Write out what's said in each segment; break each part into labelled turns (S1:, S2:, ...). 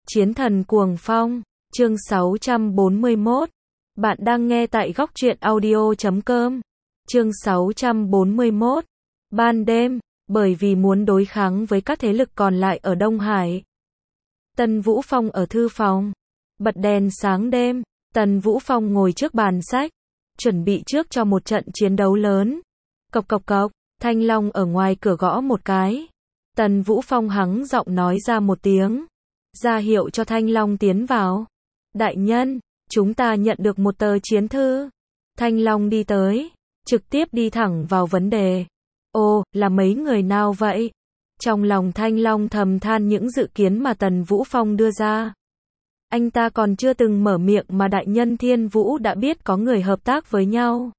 S1: Chiến thần cuồng phong, chương 641. Bạn đang nghe tại Góc Truyện Audio.com. Chương 641. Ban đêm, bởi vì muốn đối kháng với các thế lực còn lại ở Đông Hải. Tần Vũ Phong ở thư phòng, bật đèn sáng đêm, Tần Vũ Phong ngồi trước bàn sách, chuẩn bị trước cho một trận chiến đấu lớn. Cộc cộc cộc, Thanh Long ở ngoài cửa gõ một cái. Tần Vũ Phong hắng giọng nói ra một tiếng, ra hiệu cho Thanh Long tiến vào. Đại nhân, chúng ta nhận được một tờ chiến thư. Thanh Long đi tới, trực tiếp đi thẳng vào vấn đề. Ồ, là mấy người nào vậy? Trong lòng Thanh Long thầm than những dự kiến mà Tần Vũ Phong đưa ra. Anh ta còn chưa từng mở miệng mà đại nhân Thiên Vũ đã biết có người hợp tác với nhau.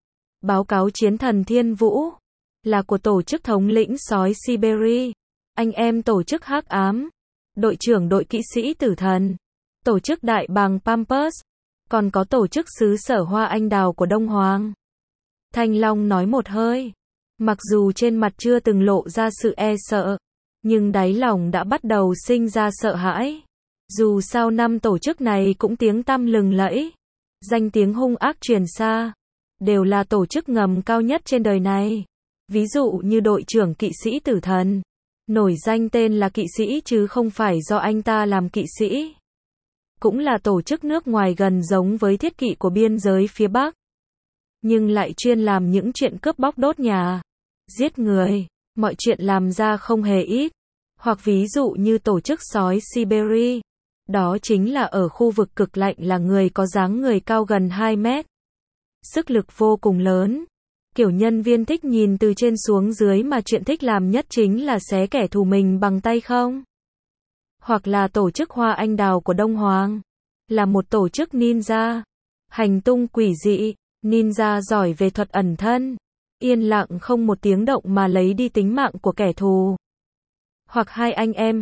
S1: Báo cáo chiến thần Thiên Vũ là của tổ chức thống lĩnh sói Siberia, anh em tổ chức Hắc Ám, đội trưởng đội kỵ sĩ Tử Thần, tổ chức Đại Bàng Pampers, còn có tổ chức xứ sở Hoa Anh Đào của Đông Hoàng. Thanh Long nói một hơi, mặc dù trên mặt chưa từng lộ ra sự e sợ, nhưng đáy lòng đã bắt đầu sinh ra sợ hãi. Dù sao năm tổ chức này cũng tiếng tăm lừng lẫy, danh tiếng hung ác truyền xa, đều là tổ chức ngầm cao nhất trên đời này. Ví dụ như đội trưởng kỵ sĩ Tử Thần, nổi danh tên là kỵ sĩ chứ không phải do anh ta làm kỵ sĩ. Cũng là tổ chức nước ngoài gần giống với thiết kỵ của biên giới phía Bắc, nhưng lại chuyên làm những chuyện cướp bóc đốt nhà, giết người, mọi chuyện làm ra không hề ít. Hoặc ví dụ như tổ chức sói Siberia, đó chính là ở khu vực cực lạnh, là người có dáng người cao gần 2 mét. Sức lực vô cùng lớn. Kiểu nhân viên thích nhìn từ trên xuống dưới mà chuyện thích làm nhất chính là xé kẻ thù mình bằng tay không? Hoặc là tổ chức Hoa Anh Đào của Đông Hoàng, là một tổ chức ninja, hành tung quỷ dị, ninja giỏi về thuật ẩn thân, yên lặng không một tiếng động mà lấy đi tính mạng của kẻ thù. Hoặc hai anh em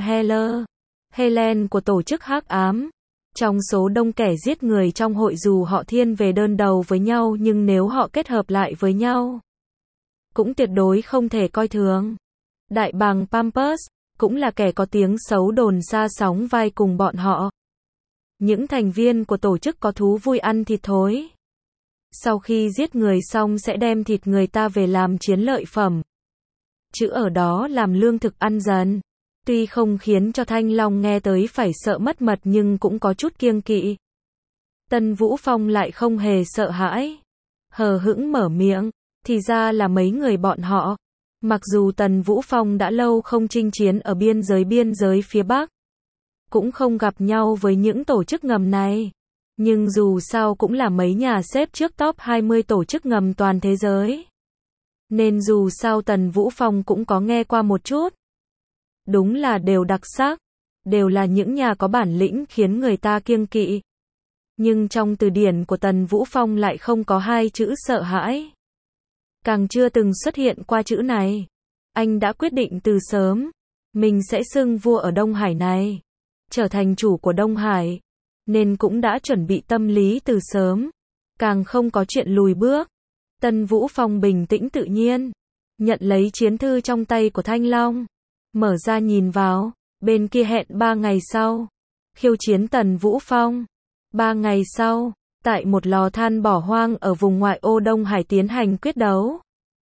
S1: Helen của tổ chức Hắc Ám, trong số đông kẻ giết người trong hội, dù họ thiên về đơn đầu với nhau nhưng nếu họ kết hợp lại với nhau, cũng tuyệt đối không thể coi thường. Đại Bàng Pampers cũng là kẻ có tiếng xấu đồn xa sóng vai cùng bọn họ. Những thành viên của tổ chức có thú vui ăn thịt thối. Sau khi giết người xong sẽ đem thịt người ta về làm chiến lợi phẩm, chữ ở đó làm lương thực ăn dần. Tuy không khiến cho Thanh Long nghe tới phải sợ mất mật nhưng cũng có chút kiêng kỵ. Tần Vũ Phong lại không hề sợ hãi, hờ hững mở miệng, thì ra là mấy người bọn họ. Mặc dù Tần Vũ Phong đã lâu không chinh chiến ở biên giới phía Bắc, cũng không gặp nhau với những tổ chức ngầm này, nhưng dù sao cũng là mấy nhà xếp trước top 20 tổ chức ngầm toàn thế giới, nên dù sao Tần Vũ Phong cũng có nghe qua một chút. Đúng là đều đặc sắc, đều là những nhà có bản lĩnh khiến người ta kiêng kỵ. Nhưng trong từ điển của Tần Vũ Phong lại không có hai chữ sợ hãi, càng chưa từng xuất hiện qua chữ này. Anh đã quyết định từ sớm, mình sẽ xưng vua ở Đông Hải này, trở thành chủ của Đông Hải, nên cũng đã chuẩn bị tâm lý từ sớm, càng không có chuyện lùi bước. Tần Vũ Phong bình tĩnh tự nhiên, nhận lấy chiến thư trong tay của Thanh Long, mở ra nhìn vào, bên kia hẹn 3 ngày sau, khiêu chiến Tần Vũ Phong. 3 ngày sau, tại một lò than bỏ hoang ở vùng ngoại ô Đông Hải tiến hành quyết đấu.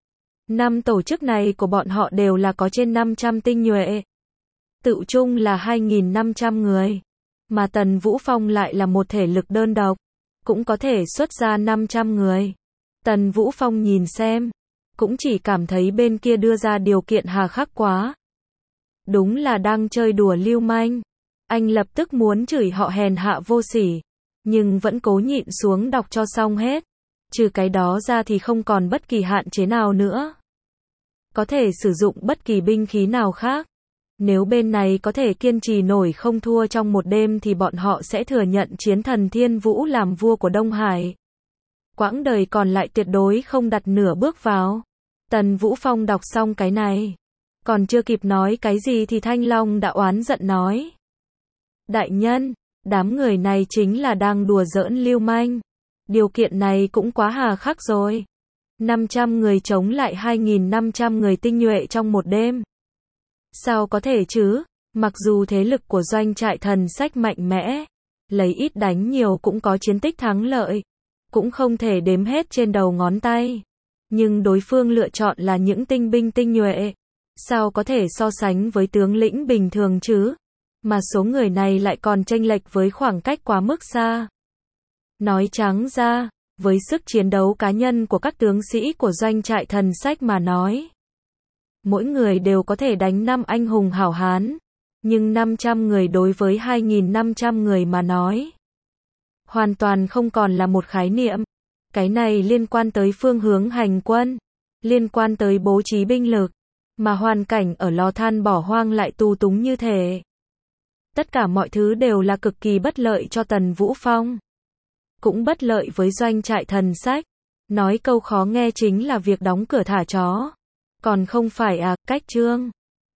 S1: 5 tổ chức này của bọn họ đều là có trên 500 tinh nhuệ, tự chung là 2.500 người, mà Tần Vũ Phong lại là một thể lực đơn độc, cũng có thể xuất ra 500 người. Tần Vũ Phong nhìn xem, cũng chỉ cảm thấy bên kia đưa ra điều kiện hà khắc quá. Đúng là đang chơi đùa lưu manh. Anh lập tức muốn chửi họ hèn hạ vô sỉ, nhưng vẫn cố nhịn xuống đọc cho xong hết. Trừ cái đó ra thì không còn bất kỳ hạn chế nào nữa. Có thể sử dụng bất kỳ binh khí nào khác. Nếu bên này có thể kiên trì nổi không thua trong một đêm thì bọn họ sẽ thừa nhận chiến thần Thiên Vũ làm vua của Đông Hải. Quãng đời còn lại tuyệt đối không đặt nửa bước vào. Tần Vũ Phong đọc xong cái này, còn chưa kịp nói cái gì thì Thanh Long đã oán giận nói. Đại nhân, đám người này chính là đang đùa giỡn lưu manh. Điều kiện này cũng quá hà khắc rồi. 500 người chống lại 2.500 người tinh nhuệ trong một đêm. Sao có thể chứ? Mặc dù thế lực của doanh trại thần sách mạnh mẽ, lấy ít đánh nhiều cũng có chiến tích thắng lợi, cũng không thể đếm hết trên đầu ngón tay. Nhưng đối phương lựa chọn là những tinh binh tinh nhuệ. Sao có thể so sánh với tướng lĩnh bình thường chứ? Mà số người này lại còn chênh lệch với khoảng cách quá mức xa. Nói trắng ra, với sức chiến đấu cá nhân của các tướng sĩ của doanh trại thần sách mà nói, mỗi người đều có thể đánh 5 anh hùng hảo hán, nhưng 500 người đối với 2.500 người mà nói, hoàn toàn không còn là một khái niệm. Cái này liên quan tới phương hướng hành quân, liên quan tới bố trí binh lực, mà hoàn cảnh ở lò than bỏ hoang lại tù túng như thế. Tất cả mọi thứ đều là cực kỳ bất lợi cho Tần Vũ Phong. Cũng bất lợi với doanh trại thần sách. Nói câu khó nghe chính là việc đóng cửa thả chó. Còn không phải à, cách chương.